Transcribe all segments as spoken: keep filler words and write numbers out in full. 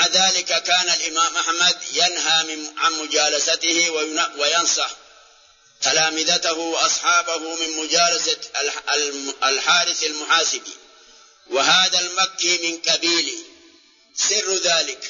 ومع ذلك كان الإمام أحمد ينهى عن مجالسته وينصح تلامذته وأصحابه من مجالسة الحارث المحاسبي، وهذا المكي من قبيله. سر ذلك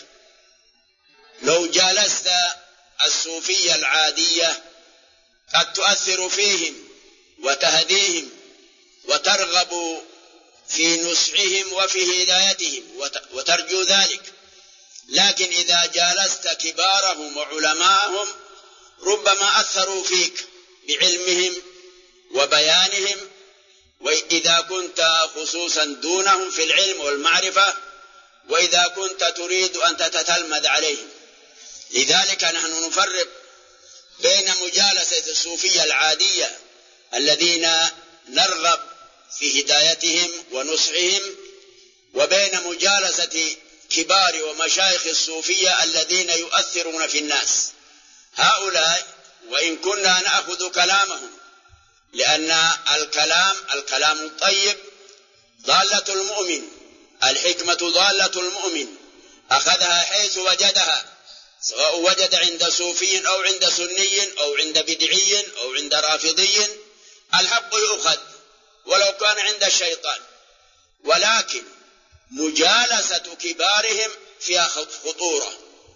لو جالست الصوفية العادية قد تؤثر فيهم وتهديهم وترغب في نصحهم وفي هدايتهم وترجو ذلك، لكن إذا جالست كبارهم وعلماءهم ربما أثروا فيك بعلمهم وبيانهم، وإذا كنت خصوصا دونهم في العلم والمعرفة، وإذا كنت تريد أن تتتلمذ عليهم. لذلك نحن نفرق بين مجالسة الصوفية العادية الذين نرغب في هدايتهم ونصحهم، وبين مجالسة كبار ومشايخ الصوفية الذين يؤثرون في الناس. هؤلاء وإن كنا نأخذ كلامهم، لأن الكلام الكلام الطيب ضالة المؤمن، الحكمة ضالة المؤمن، أخذها حيث وجدها، سواء وجد عند صوفي أو عند سني أو عند بدعي أو عند رافضي، الحق يؤخذ ولو كان عند الشيطان. ولكن مجالسة كبارهم فيها خطورة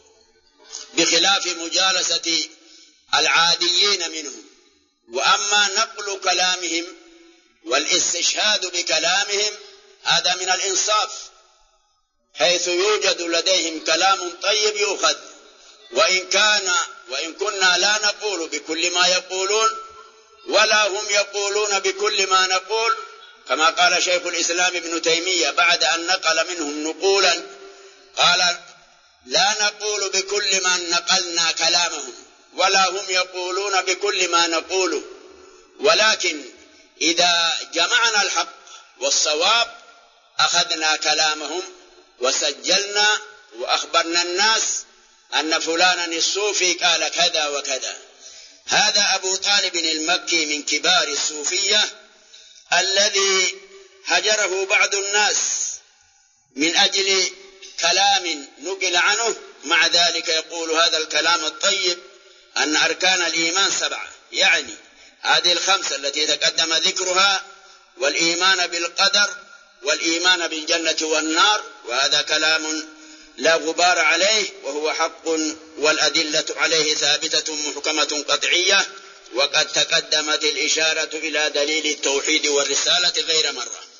بخلاف مجالسة العاديين منهم. وأما نقل كلامهم والاستشهاد بكلامهم هذا من الإنصاف، حيث يوجد لديهم كلام طيب يؤخذ، وإن كان وإن كنا لا نقول بكل ما يقولون ولا هم يقولون بكل ما نقول، كما قال شيخ الإسلام ابن تيمية بعد أن نقل منهم نقولا، قال: لا نقول بكل ما نقلنا كلامهم ولا هم يقولون بكل ما نقوله، ولكن إذا جمعنا الحق والصواب أخذنا كلامهم وسجلنا وأخبرنا الناس أن فلانا الصوفي قال كذا وكذا. هذا أبو طالب المكي من كبار الصوفية الذي هجره بعض الناس من أجل كلام نقل عنه، مع ذلك يقول هذا الكلام الطيب أن أركان الإيمان سبعة، يعني هذه الخمسة التي تقدم ذكرها، والإيمان بالقدر والإيمان بالجنة والنار، وهذا كلام لا غبار عليه وهو حق، والأدلة عليه ثابتة محكمة قطعية، وقد تقدمت الإشارة إلى دليل التوحيد والرسالة غير مرة.